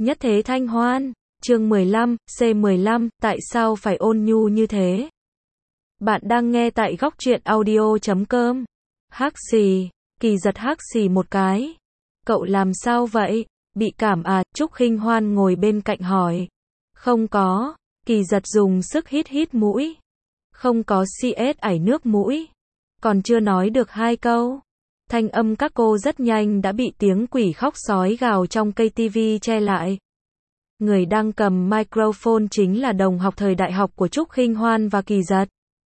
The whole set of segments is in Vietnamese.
Nhất thế thanh hoan, chương 15, C15, tại sao phải ôn nhu như thế? Bạn đang nghe tại góc truyện audio.com. Hắc xì, Kỳ giật hắc xì một cái. Cậu làm sao vậy? Bị cảm à? Trúc Khinh Hoan ngồi bên cạnh hỏi. Không có, Kỳ giật dùng sức hít mũi. Không có CS ảy nước mũi. Còn chưa nói được hai câu. Thanh âm các cô rất nhanh đã bị tiếng quỷ khóc sói gào trong cây tivi che lại. Người đang cầm microphone chính là đồng học thời đại học của Trúc Khinh Hoan và Kỳ giật.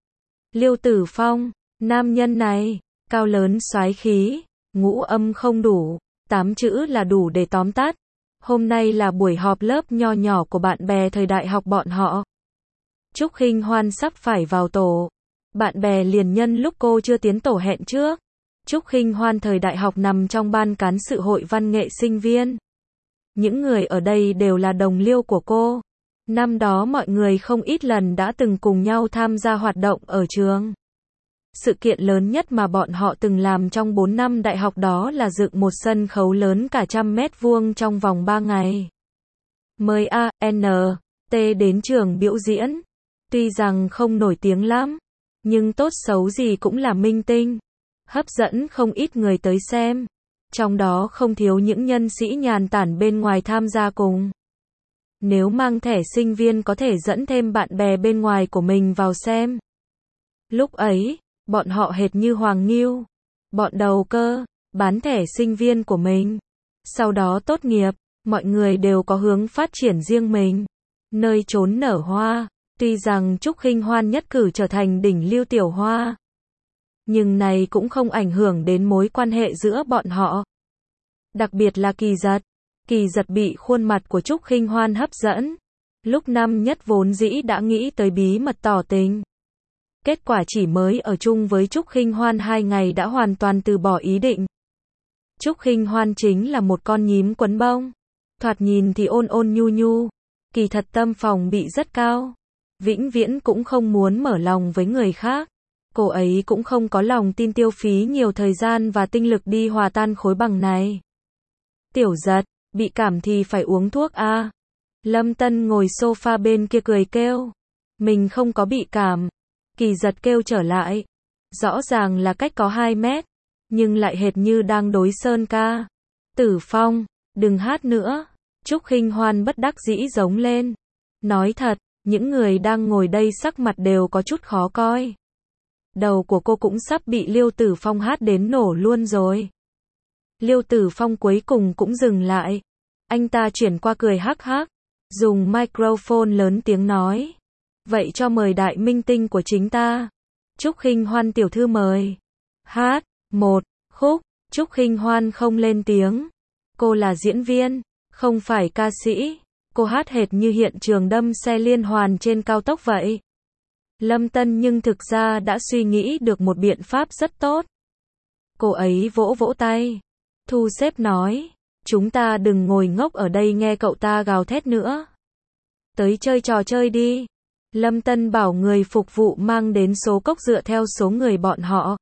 Liêu Tử Phong, nam nhân này, cao lớn soái khí, ngũ âm không đủ, 8 chữ là đủ để tóm tắt. Hôm nay là buổi họp lớp nho nhỏ của bạn bè thời đại học bọn họ. Trúc Khinh Hoan sắp phải vào tổ. Bạn bè liền nhân lúc cô chưa tiến tổ hẹn trước. Trúc Khinh Hoan thời đại học nằm trong ban cán sự hội văn nghệ sinh viên. Những người ở đây đều là đồng liêu của cô. Năm đó mọi người không ít lần đã từng cùng nhau tham gia hoạt động ở trường. Sự kiện lớn nhất mà bọn họ từng làm trong 4 năm đại học đó là dựng một sân khấu lớn cả 100 mét vuông trong vòng 3 ngày. Mời A, N, T đến trường biểu diễn. Tuy rằng không nổi tiếng lắm, nhưng tốt xấu gì cũng là minh tinh. Hấp dẫn không ít người tới xem. Trong đó không thiếu những nhân sĩ nhàn tản bên ngoài tham gia cùng. Nếu mang thẻ sinh viên có thể dẫn thêm bạn bè bên ngoài của mình vào xem. Lúc ấy, bọn họ hệt như Hoàng Nghiêu. Bọn đầu cơ, bán thẻ sinh viên của mình. Sau đó tốt nghiệp, mọi người đều có hướng phát triển riêng mình. Nơi trốn nở hoa, tuy rằng Trúc Khinh Hoan nhất cử trở thành đỉnh lưu tiểu hoa. Nhưng này cũng không ảnh hưởng đến mối quan hệ giữa bọn họ. Đặc biệt là Kỳ giật. Kỳ giật bị khuôn mặt của Trúc Khinh Hoan hấp dẫn. Lúc năm nhất vốn dĩ đã nghĩ tới bí mật tỏ tình. Kết quả chỉ mới ở chung với Trúc Khinh Hoan 2 ngày đã hoàn toàn từ bỏ ý định. Trúc Khinh Hoan chính là một con nhím quấn bông. Thoạt nhìn thì ôn ôn nhu nhu. Kỳ thật tâm phòng bị rất cao. Vĩnh viễn cũng không muốn mở lòng với người khác. Cô ấy cũng không có lòng tin tiêu phí nhiều thời gian và tinh lực đi hòa tan khối bằng này. Tiểu giật, bị cảm thì phải uống thuốc a. Lâm Tân ngồi sofa bên kia cười kêu. Mình không có bị cảm. Kỳ giật kêu trở lại. Rõ ràng là cách có 2 mét. Nhưng lại hệt như đang đối sơn ca. Tử Phong, đừng hát nữa. Trúc Khinh Hoan bất đắc dĩ giống lên. Nói thật, những người đang ngồi đây sắc mặt đều có chút khó coi. Đầu của cô cũng sắp bị Liêu Tử Phong hát đến nổ luôn rồi. Liêu Tử Phong cuối cùng cũng dừng lại. Anh ta chuyển qua cười hắc hắc, dùng microphone lớn tiếng nói. Vậy cho mời đại minh tinh của chính ta. Trúc Khinh Hoan tiểu thư mời. Hát, một khúc. Trúc Khinh Hoan không lên tiếng. Cô là diễn viên, không phải ca sĩ. Cô hát hệt như hiện trường đâm xe liên hoàn trên cao tốc vậy. Lâm Tân nhưng thực ra đã suy nghĩ được một biện pháp rất tốt. Cô ấy vỗ vỗ tay. Thu xếp nói, chúng ta đừng ngồi ngốc ở đây nghe cậu ta gào thét nữa. Tới chơi trò chơi đi. Lâm Tân bảo người phục vụ mang đến số cốc dựa theo số người bọn họ.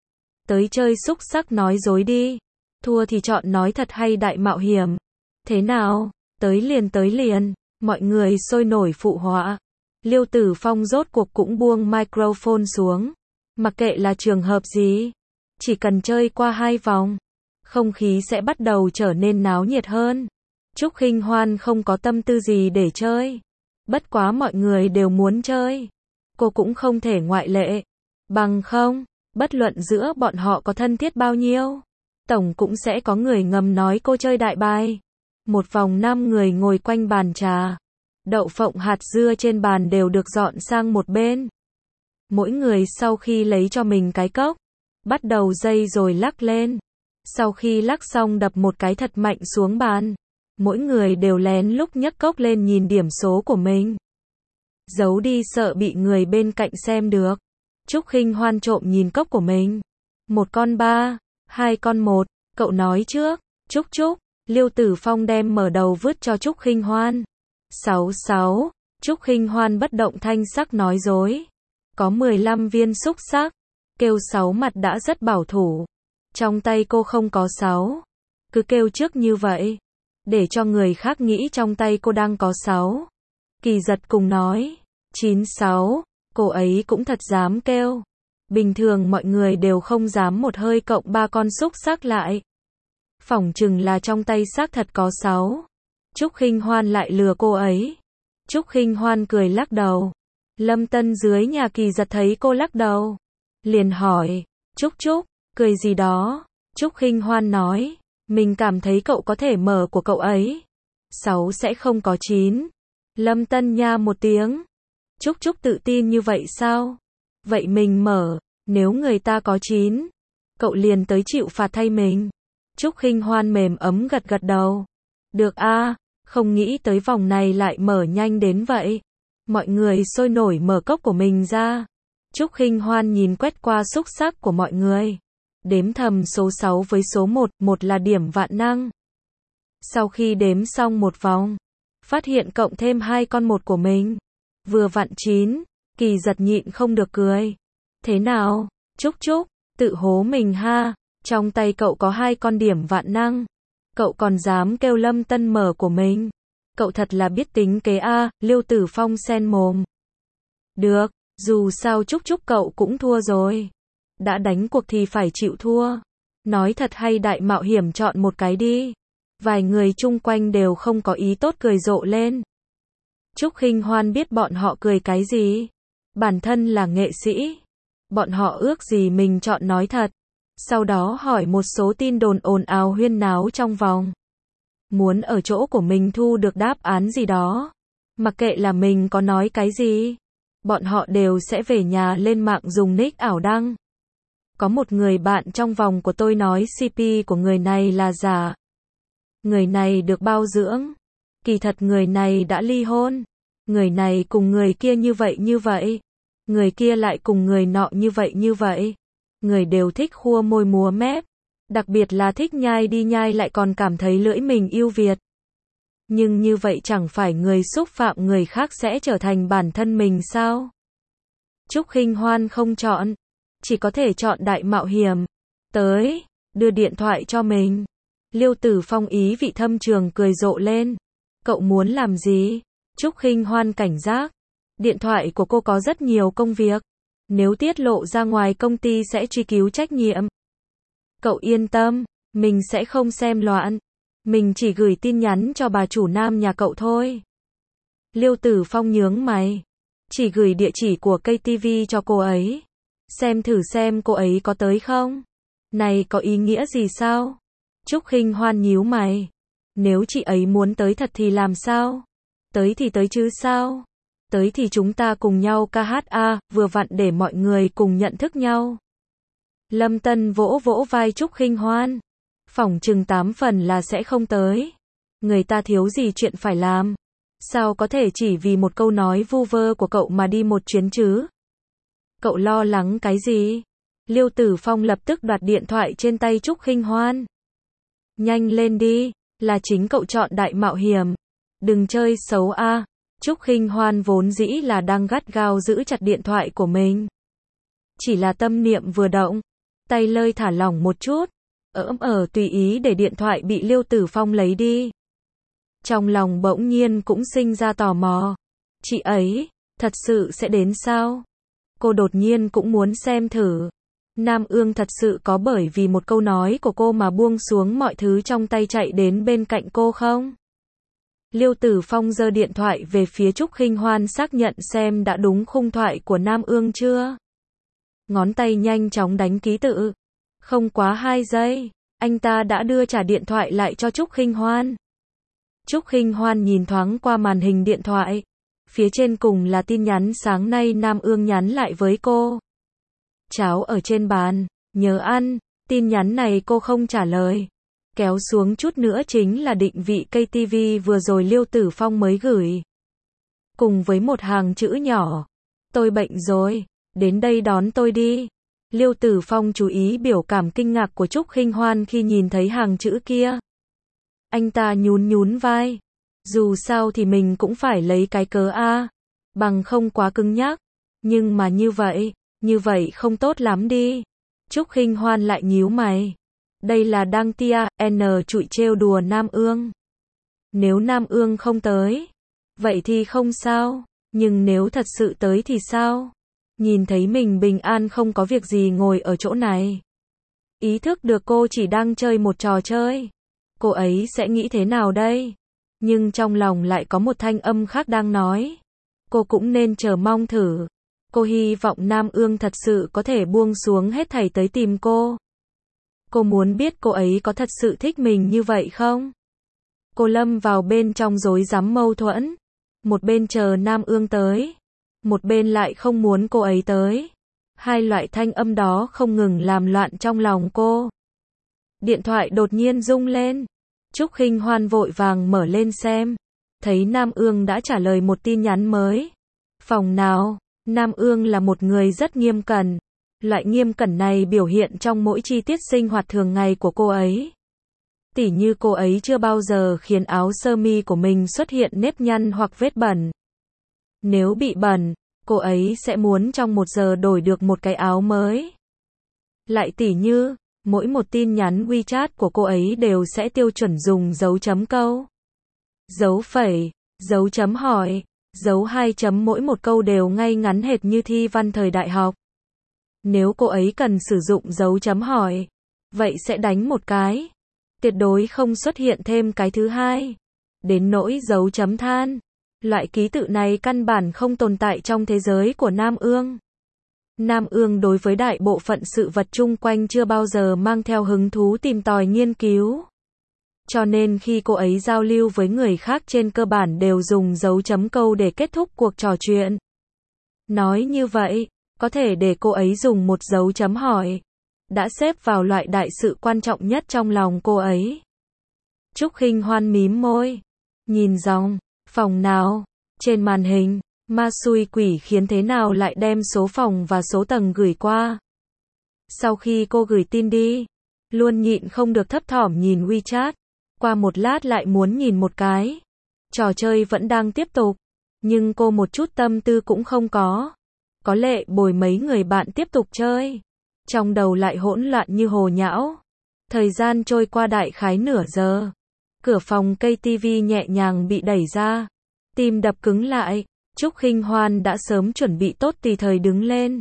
Tới chơi xúc xắc nói dối đi. Thua thì chọn nói thật hay đại mạo hiểm. Thế nào? Tới liền. Mọi người sôi nổi phụ họa. Liêu Tử Phong rốt cuộc cũng buông microphone xuống. Mặc kệ là trường hợp gì, chỉ cần chơi qua 2 vòng, không khí sẽ bắt đầu trở nên náo nhiệt hơn. Trúc Khinh Hoan không có tâm tư gì để chơi. Bất quá mọi người đều muốn chơi. Cô cũng không thể ngoại lệ. Bằng không, bất luận giữa bọn họ có thân thiết bao nhiêu, tổng cũng sẽ có người ngầm nói cô chơi đại bài. Một vòng 5 người ngồi quanh bàn trà. Đậu phộng hạt dưa trên bàn đều được dọn sang một bên. Mỗi người sau khi lấy cho mình cái cốc, bắt đầu dây rồi lắc lên. Sau khi lắc xong đập một cái thật mạnh xuống bàn. Mỗi người đều lén lúc nhấc cốc lên nhìn điểm số của mình. Giấu đi sợ bị người bên cạnh xem được. Trúc Khinh Hoan trộm nhìn cốc của mình. 1 con 3, 2 con 1, cậu nói trước. Trúc. Liêu Tử Phong đem mở đầu vứt cho Trúc Khinh Hoan. 6. Trúc Khinh Hoan bất động thanh sắc nói dối. Có 15 viên xúc xắc. Kêu 6 mặt đã rất bảo thủ. Trong tay cô không có 6. Cứ kêu trước như vậy. để cho người khác nghĩ trong tay cô đang có 6. Kỳ giật cùng nói, 96, cô ấy cũng thật dám kêu. Bình thường mọi người đều không dám một hơi cộng 3 con xúc xắc lại. Phỏng chừng là trong tay xác thật có 6. Trúc Khinh Hoan lại lừa cô ấy. Trúc Khinh Hoan cười lắc đầu. Lâm Tân dưới nhà Kỳ giật thấy cô lắc đầu, liền hỏi, Trúc Trúc, cười gì đó? Trúc Khinh Hoan nói, mình cảm thấy cậu có thể mở của cậu ấy. 6 sẽ không có 9. Lâm Tân nha một tiếng. Trúc Trúc tự tin như vậy sao? Vậy mình mở, nếu người ta có 9, cậu liền tới chịu phạt thay mình. Trúc Khinh Hoan mềm ấm gật gật đầu. Được a, không nghĩ tới vòng này lại mở nhanh đến vậy. Mọi người sôi nổi mở cốc của mình ra. Trúc Khinh Hoan nhìn quét qua xúc xắc của mọi người. Đếm thầm số 6 với số 1, 1 là điểm vạn năng. Sau khi đếm xong một vòng, phát hiện cộng thêm 2 con 1 của mình. Vừa vặn 9, Kỳ giật nhịn không được cười. Thế nào, Trúc Trúc, tự hố mình ha, trong tay cậu có 2 con điểm vạn năng. Cậu còn dám kêu Lâm Tân mở của mình. Cậu thật là biết tính kế a, Liêu Tử Phong sen mồm. Được, dù sao Trúc Trúc cậu cũng thua rồi. Đã đánh cuộc thì phải chịu thua. Nói thật hay đại mạo hiểm chọn một cái đi. Vài người chung quanh đều không có ý tốt cười rộ lên. Trúc Khinh Hoan biết bọn họ cười cái gì. Bản thân là nghệ sĩ. Bọn họ ước gì mình chọn nói thật. Sau đó hỏi một số tin đồn ồn ào huyên náo trong vòng. Muốn ở chỗ của mình thu được đáp án gì đó. Mặc kệ là mình có nói cái gì. Bọn họ đều sẽ về nhà lên mạng dùng nick ảo đăng. Có một người bạn trong vòng của tôi nói CP của người này là giả. Người này được bao dưỡng. Kỳ thật người này đã ly hôn. Người này cùng người kia như vậy. Người kia lại cùng người nọ như vậy. Người đều thích khua môi múa mép. Đặc biệt là thích nhai đi nhai lại còn cảm thấy lưỡi mình ưu việt. Nhưng như vậy chẳng phải người xúc phạm người khác sẽ trở thành bản thân mình sao? Trúc Khinh Hoan không chọn. Chỉ có thể chọn đại mạo hiểm. Tới, đưa điện thoại cho mình. Liêu Tử Phong ý vị thâm trường cười rộ lên. Cậu muốn làm gì? Trúc Khinh Hoan cảnh giác. Điện thoại của cô có rất nhiều công việc. Nếu tiết lộ ra ngoài công ty sẽ truy cứu trách nhiệm. Cậu yên tâm, mình sẽ không xem loạn. Mình chỉ gửi tin nhắn cho bà chủ nam nhà cậu thôi. Liêu Tử Phong nhướng mày. Chỉ gửi địa chỉ của KTV cho cô ấy. Xem thử xem cô ấy có tới không? Này có ý nghĩa gì sao? Trúc Khinh Hoan nhíu mày. Nếu chị ấy muốn tới thật thì làm sao? Tới thì tới chứ sao? Tới thì chúng ta cùng nhau ca hát a, vừa vặn để mọi người cùng nhận thức nhau. Lâm Tân vỗ vỗ vai Trúc Khinh Hoan. Phỏng chừng 8 phần là sẽ không tới. Người ta thiếu gì chuyện phải làm. Sao có thể chỉ vì một câu nói vu vơ của cậu mà đi một chuyến chứ? Cậu lo lắng cái gì? Liêu Tử Phong lập tức đoạt điện thoại trên tay Trúc Khinh Hoan. Nhanh lên đi, là chính cậu chọn đại mạo hiểm. Đừng chơi xấu a. Trúc Khinh Hoan vốn dĩ là đang gắt gao giữ chặt điện thoại của mình. Chỉ là tâm niệm vừa động, tay lơi thả lỏng một chút, tùy ý để điện thoại bị Liêu Tử Phong lấy đi. Trong lòng bỗng nhiên cũng sinh ra tò mò. Chị ấy, thật sự sẽ đến sao? Cô đột nhiên cũng muốn xem thử. Nam Ương thật sự có bởi vì một câu nói của cô mà buông xuống mọi thứ trong tay chạy đến bên cạnh cô không? Liêu Tử Phong giơ điện thoại về phía Trúc Khinh Hoan xác nhận xem đã đúng khung thoại của Nam Ương chưa. Ngón tay nhanh chóng đánh ký tự. Không quá 2 giây, anh ta đã đưa trả điện thoại lại cho Trúc Khinh Hoan. Trúc Khinh Hoan nhìn thoáng qua màn hình điện thoại. Phía trên cùng là tin nhắn sáng nay Nam Ương nhắn lại với cô. Cháo ở trên bàn, nhớ ăn. Tin nhắn này cô không trả lời. Kéo xuống chút nữa chính là định vị KTV vừa rồi Liêu Tử Phong mới gửi. Cùng với một hàng chữ nhỏ. Tôi bệnh rồi, đến đây đón tôi đi. Liêu Tử Phong chú ý biểu cảm kinh ngạc của Trúc Khinh Hoan khi nhìn thấy hàng chữ kia. Anh ta nhún vai. Dù sao thì mình cũng phải lấy cái cớ a, bằng không quá cứng nhắc. Nhưng mà như vậy không tốt lắm đi. Trúc Khinh Hoan lại nhíu mày. Đây là đang tia, trụi trêu đùa Nam Ương. Nếu Nam Ương không tới, vậy thì không sao, nhưng nếu thật sự tới thì sao? Nhìn thấy mình bình an không có việc gì ngồi ở chỗ này. Ý thức được cô chỉ đang chơi một trò chơi. Cô ấy sẽ nghĩ thế nào đây? Nhưng trong lòng lại có một thanh âm khác đang nói. Cô cũng nên chờ mong thử. Cô hy vọng Nam Ương thật sự có thể buông xuống hết thảy tới tìm cô. Cô muốn biết cô ấy có thật sự thích mình như vậy không? Cô lâm vào bên trong rối rắm mâu thuẫn. Một bên chờ Nam Ương tới. Một bên lại không muốn cô ấy tới. Hai loại thanh âm đó không ngừng làm loạn trong lòng cô. Điện thoại đột nhiên rung lên. Trúc Khinh Hoan vội vàng mở lên xem. Thấy Nam Ương đã trả lời một tin nhắn mới. Phòng nào? Nam Ương là một người rất nghiêm cẩn. Loại nghiêm cẩn này biểu hiện trong mỗi chi tiết sinh hoạt thường ngày của cô ấy. Tỉ như cô ấy chưa bao giờ khiến áo sơ mi của mình xuất hiện nếp nhăn hoặc vết bẩn. Nếu bị bẩn, cô ấy sẽ muốn trong 1 giờ đổi được một cái áo mới. Lại tỉ như, mỗi một tin nhắn WeChat của cô ấy đều sẽ tiêu chuẩn dùng dấu chấm câu, dấu phẩy, dấu chấm hỏi, dấu 2 chấm, mỗi một câu đều ngay ngắn hệt như thi văn thời đại học. Nếu cô ấy cần sử dụng dấu chấm hỏi, vậy sẽ đánh một cái. Tuyệt đối không xuất hiện thêm cái thứ hai. Đến nỗi dấu chấm than. Loại ký tự này căn bản không tồn tại trong thế giới của Nam Ương. Nam Ương đối với đại bộ phận sự vật chung quanh chưa bao giờ mang theo hứng thú tìm tòi nghiên cứu. Cho nên khi cô ấy giao lưu với người khác trên cơ bản đều dùng dấu chấm câu để kết thúc cuộc trò chuyện. Nói như vậy, có thể để cô ấy dùng một dấu chấm hỏi. Đã xếp vào loại đại sự quan trọng nhất trong lòng cô ấy. Trúc Khinh Hoan mím môi. Nhìn dòng, phòng nào, trên màn hình, ma xui quỷ khiến thế nào lại đem số phòng và số tầng gửi qua. Sau khi cô gửi tin đi, luôn nhịn không được thấp thỏm nhìn WeChat. Qua một lát lại muốn nhìn một cái. Trò chơi vẫn đang tiếp tục, nhưng cô một chút tâm tư cũng không có. Có lệ bồi mấy người bạn tiếp tục chơi. Trong đầu lại hỗn loạn như hồ nhão. Thời gian trôi qua đại khái nửa giờ. Cửa phòng cây tivi nhẹ nhàng bị đẩy ra. Tim đập cứng lại. Trúc Khinh Hoan đã sớm chuẩn bị tốt tùy thời đứng lên.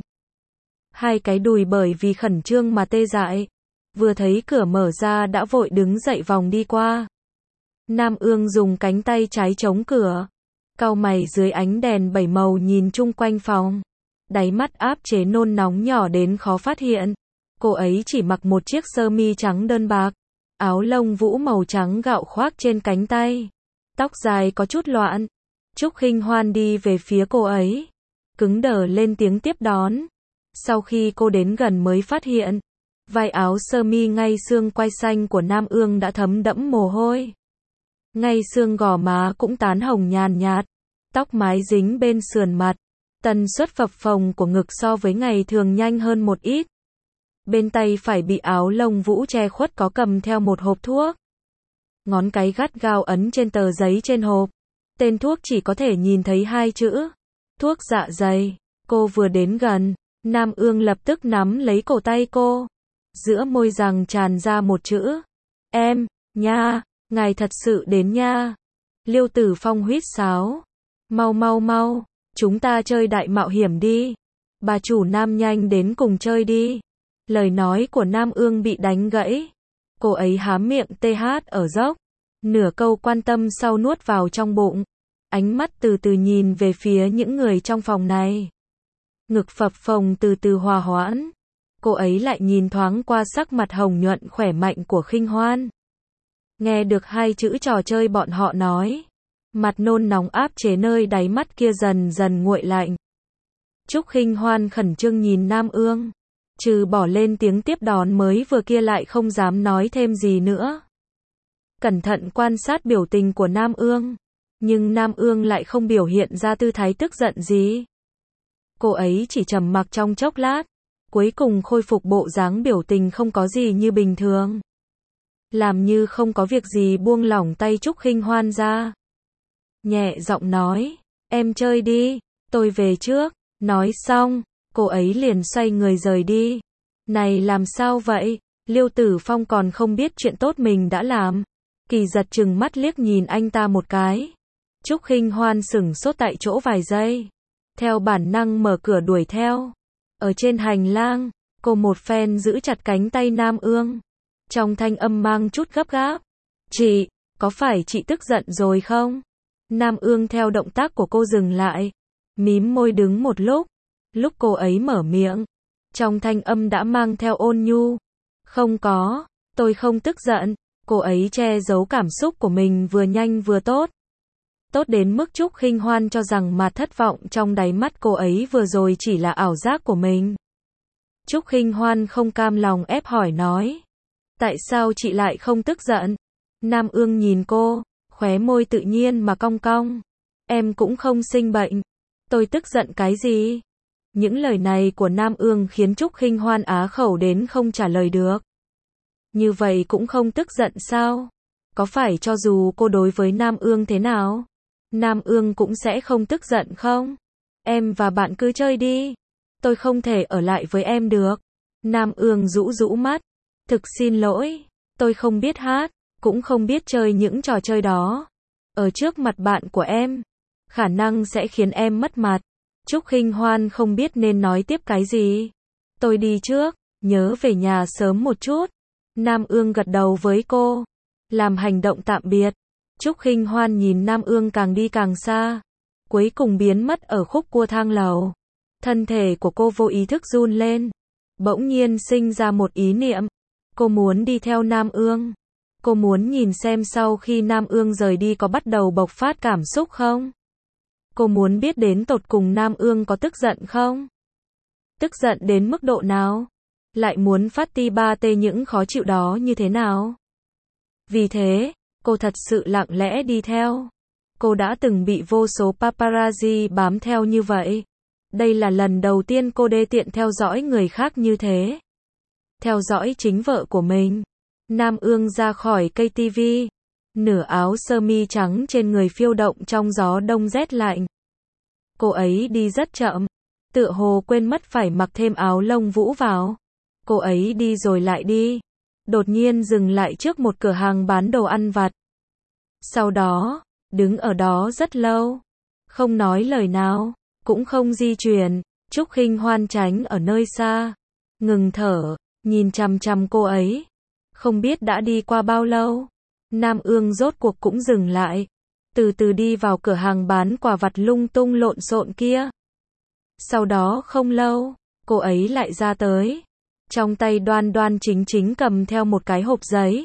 Hai cái đùi bởi vì khẩn trương mà tê dại. Vừa thấy cửa mở ra đã vội đứng dậy vòng đi qua. Nam Ương dùng cánh tay trái chống cửa. Cau mày dưới ánh đèn 7 màu nhìn chung quanh phòng. Đáy mắt áp chế nôn nóng nhỏ đến khó phát hiện. Cô ấy chỉ mặc một chiếc sơ mi trắng đơn bạc. Áo lông vũ màu trắng gạo khoác trên cánh tay. Tóc dài có chút loạn. Trúc Khinh Hoan đi về phía cô ấy. Cứng đờ lên tiếng tiếp đón. Sau khi cô đến gần mới phát hiện. Vai áo sơ mi ngay xương quai xanh của Nam Ương đã thấm đẫm mồ hôi. Ngay xương gò má cũng tán hồng nhàn nhạt. Tóc mái dính bên sườn mặt. Tần suất phập phồng của ngực so với ngày thường nhanh hơn một ít. Bên tay phải bị áo lông vũ che khuất có cầm theo một hộp thuốc. Ngón cái gắt gao ấn trên tờ giấy trên hộp. Tên thuốc chỉ có thể nhìn thấy 2 chữ. Thuốc dạ dày. Cô vừa đến gần, Nam Ương lập tức nắm lấy cổ tay cô. Giữa môi rằng tràn ra một chữ. Em, nha, ngài thật sự đến nha. Liêu Tử Phong huýt sáo. Mau mau mau, chúng ta chơi đại mạo hiểm đi. Bà chủ Nam nhanh đến cùng chơi đi. Lời nói của Nam Ương bị đánh gãy. Cô ấy há miệng TH ở dốc. Nửa câu quan tâm sau nuốt vào trong bụng. Ánh mắt từ từ nhìn về phía những người trong phòng này. Ngực phập phồng từ từ hòa hoãn. Cô ấy lại nhìn thoáng qua sắc mặt hồng nhuận khỏe mạnh của Khinh Hoan. Nghe được 2 chữ trò chơi bọn họ nói. Mặt nôn nóng áp chế nơi đáy mắt kia dần dần nguội lạnh. Trúc Khinh Hoan khẩn trương nhìn Nam Ương. Trừ bỏ lên tiếng tiếp đón mới vừa kia lại không dám nói thêm gì nữa. Cẩn thận quan sát biểu tình của Nam Ương. Nhưng Nam Ương lại không biểu hiện ra tư thái tức giận gì. Cô ấy chỉ trầm mặc trong chốc lát. Cuối cùng khôi phục bộ dáng biểu tình không có gì như bình thường. Làm như không có việc gì buông lỏng tay Trúc Khinh Hoan ra. Nhẹ giọng nói. Em chơi đi, tôi về trước. Nói xong, cô ấy liền xoay người rời đi. Này làm sao vậy? Liêu Tử Phong còn không biết chuyện tốt mình đã làm. Kỳ giật trừng mắt liếc nhìn anh ta một cái. Trúc Khinh Hoan sững sốt tại chỗ vài giây. Theo bản năng mở cửa đuổi theo. Ở trên hành lang, cô một phen giữ chặt cánh tay Nam Ương. Trong thanh âm mang chút gấp gáp. Chị, có phải chị tức giận rồi không? Nam Ương theo động tác của cô dừng lại. Mím môi đứng một lúc. Lúc cô ấy mở miệng. Trong thanh âm đã mang theo ôn nhu. Không có, tôi không tức giận. Cô ấy che giấu cảm xúc của mình vừa nhanh vừa tốt. Tốt đến mức Trúc Khinh Hoan cho rằng mà thất vọng trong đáy mắt cô ấy vừa rồi chỉ là ảo giác của mình. Trúc Khinh Hoan không cam lòng ép hỏi nói. Tại sao chị lại không tức giận? Nam Ương nhìn cô, khóe môi tự nhiên mà cong cong. Em cũng không sinh bệnh. Tôi tức giận cái gì? Những lời này của Nam Ương khiến Trúc Khinh Hoan á khẩu đến không trả lời được. Như vậy cũng không tức giận sao? Có phải cho dù cô đối với Nam Ương thế nào, Nam Ương cũng sẽ không tức giận không? Em và bạn cứ chơi đi. Tôi không thể ở lại với em được. Nam Ương rũ rũ mắt. Thực xin lỗi, tôi không biết hát, cũng không biết chơi những trò chơi đó. Ở trước mặt bạn của em, khả năng sẽ khiến em mất mặt. Trúc Khinh Hoan không biết nên nói tiếp cái gì. Tôi đi trước, nhớ về nhà sớm một chút. Nam Ương gật đầu với cô, làm hành động tạm biệt. Trúc Khinh Hoan nhìn Nam Ương càng đi càng xa, cuối cùng biến mất ở khúc cua thang lầu. Thân thể của cô vô ý thức run lên, bỗng nhiên sinh ra một ý niệm. Cô muốn đi theo Nam Ương. Cô muốn nhìn xem sau khi Nam Ương rời đi có bắt đầu bộc phát cảm xúc không? Cô muốn biết đến tột cùng Nam Ương có tức giận không? Tức giận đến mức độ nào? Lại muốn phát ti ba tê những khó chịu đó như thế nào? Vì thế, cô thật sự lặng lẽ đi theo. Cô đã từng bị vô số paparazzi bám theo như vậy. Đây là lần đầu tiên cô đê tiện theo dõi người khác như thế. Theo dõi chính vợ của mình. Nam Ương ra khỏi cây tivi. Nửa áo sơ mi trắng trên người phiêu động trong gió đông rét lạnh. Cô ấy đi rất chậm. Tựa hồ quên mất phải mặc thêm áo lông vũ vào. Cô ấy đi rồi lại đi. Đột nhiên dừng lại trước một cửa hàng bán đồ ăn vặt. Sau đó, đứng ở đó rất lâu. Không nói lời nào, cũng không di chuyển. Trúc Khinh Hoan tránh ở nơi xa. Ngừng thở, nhìn chằm chằm cô ấy. Không biết đã đi qua bao lâu. Nam Ương rốt cuộc cũng dừng lại. Từ từ đi vào cửa hàng bán quà vặt lung tung lộn xộn kia. Sau đó không lâu, cô ấy lại ra tới. Trong tay đoan đoan chính chính cầm theo một cái hộp giấy.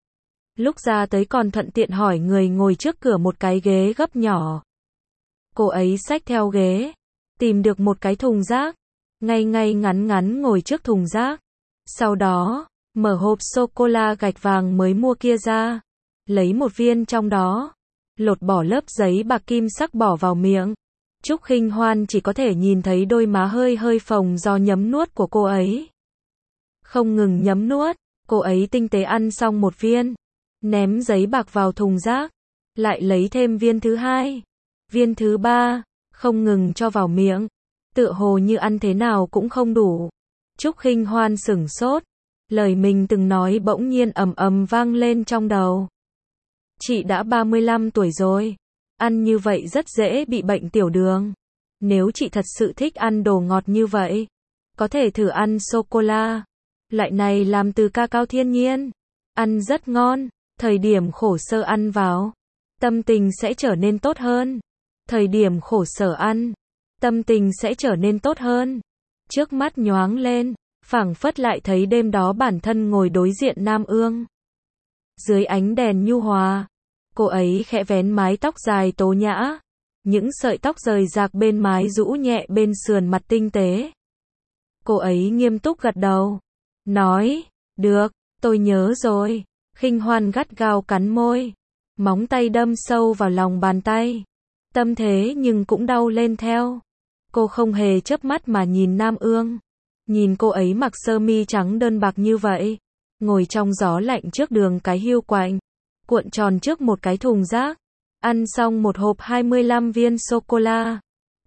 Lúc ra tới còn thuận tiện hỏi người ngồi trước cửa một cái ghế gấp nhỏ. Cô ấy xách theo ghế, tìm được một cái thùng rác, ngay ngay ngắn ngắn ngồi trước thùng rác. Sau đó, mở hộp sô-cô-la gạch vàng mới mua kia ra, lấy một viên trong đó, lột bỏ lớp giấy bạc kim sắc bỏ vào miệng. Trúc Khinh Hoan chỉ có thể nhìn thấy đôi má hơi hơi phồng do nhấm nuốt của cô ấy. Không ngừng nhấm nuốt, cô ấy tinh tế ăn xong một viên, ném giấy bạc vào thùng rác, lại lấy thêm viên thứ hai, viên thứ ba, không ngừng cho vào miệng, tựa hồ như ăn thế nào cũng không đủ. Trúc Khinh Hoan sửng sốt, lời mình từng nói bỗng nhiên ầm ầm vang lên trong đầu. Chị đã 35 tuổi rồi, ăn như vậy rất dễ bị bệnh tiểu đường. Nếu chị thật sự thích ăn đồ ngọt như vậy, có thể thử ăn sô-cô-la. Loại này làm từ cacao thiên nhiên, ăn rất ngon. Thời điểm khổ sở ăn vào, tâm tình sẽ trở nên tốt hơn. Thời điểm khổ sở ăn, tâm tình sẽ trở nên tốt hơn. Trước mắt nhoáng lên, phảng phất lại thấy đêm đó bản thân ngồi đối diện Nam Ương. Dưới ánh đèn nhu hòa, cô ấy khẽ vén mái tóc dài tố nhã, những sợi tóc rời rạc bên mái rũ nhẹ bên sườn mặt tinh tế. Cô ấy nghiêm túc gật đầu, nói, được, tôi nhớ rồi. Khinh Hoan gắt gao cắn môi, móng tay đâm sâu vào lòng bàn tay. Tâm thế nhưng cũng đau lên theo. Cô không hề chớp mắt mà nhìn Nam Ương. Nhìn cô ấy mặc sơ mi trắng đơn bạc như vậy, ngồi trong gió lạnh trước đường cái hiu quạnh, cuộn tròn trước một cái thùng rác, ăn xong một hộp 25 viên sô-cô-la.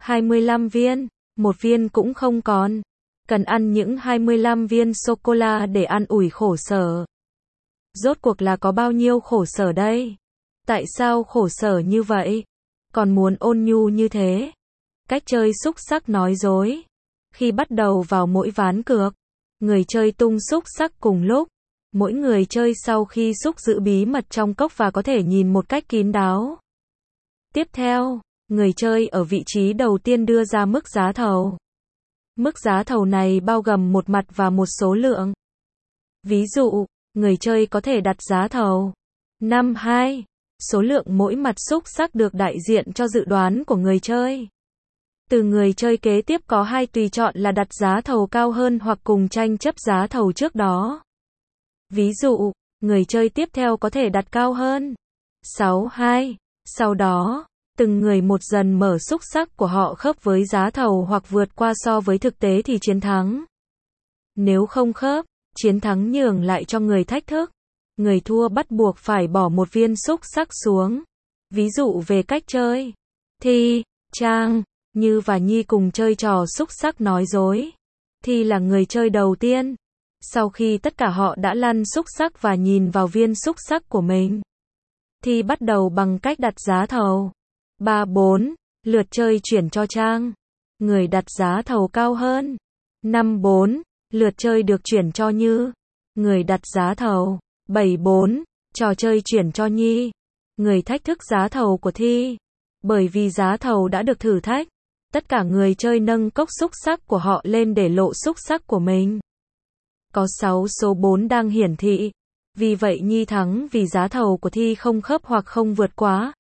25 viên, một viên cũng không còn. Cần ăn những 25 viên sô-cô-la để ăn ủi khổ sở. Rốt cuộc là có bao nhiêu khổ sở đây? Tại sao khổ sở như vậy? Còn muốn ôn nhu như thế? Cách chơi xúc xắc nói dối. Khi bắt đầu vào mỗi ván cược, người chơi tung xúc xắc cùng lúc. Mỗi người chơi sau khi xúc giữ bí mật trong cốc và có thể nhìn một cách kín đáo. Tiếp theo, người chơi ở vị trí đầu tiên đưa ra mức giá thầu. Mức giá thầu này bao gồm một mặt và một số lượng. Ví dụ, người chơi có thể đặt giá thầu 5-2. Số lượng mỗi mặt xúc xắc được đại diện cho dự đoán của người chơi. Từ người chơi kế tiếp có hai tùy chọn là đặt giá thầu cao hơn hoặc cùng tranh chấp giá thầu trước đó. Ví dụ, người chơi tiếp theo có thể đặt cao hơn 6-2. Sau đó, từng người một dần mở xúc xắc của họ khớp với giá thầu hoặc vượt qua so với thực tế thì chiến thắng. Nếu không khớp, chiến thắng nhường lại cho người thách thức. Người thua bắt buộc phải bỏ một viên xúc xắc xuống. Ví dụ về cách chơi. Thi, Trang, Như và Nhi cùng chơi trò xúc xắc nói dối. Thi là người chơi đầu tiên. Sau khi tất cả họ đã lăn xúc xắc và nhìn vào viên xúc xắc của mình, Thi bắt đầu bằng cách đặt giá thầu 3-4. Lượt chơi chuyển cho Trang. Người đặt giá thầu cao hơn 5-4. Lượt chơi được chuyển cho Như. Người đặt giá thầu 7-4. Trò chơi chuyển cho Nhi. Người thách thức giá thầu của Thi. Bởi vì giá thầu đã được thử thách, tất cả người chơi nâng cốc xúc xắc của họ lên để lộ xúc xắc của mình. Có 6 số 4 đang hiển thị. Vì vậy Nhi thắng vì giá thầu của Thi không khớp hoặc không vượt quá.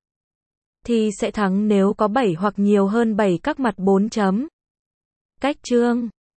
Thi sẽ thắng nếu có 7 hoặc nhiều hơn 7 các mặt 4 chấm. Cách chương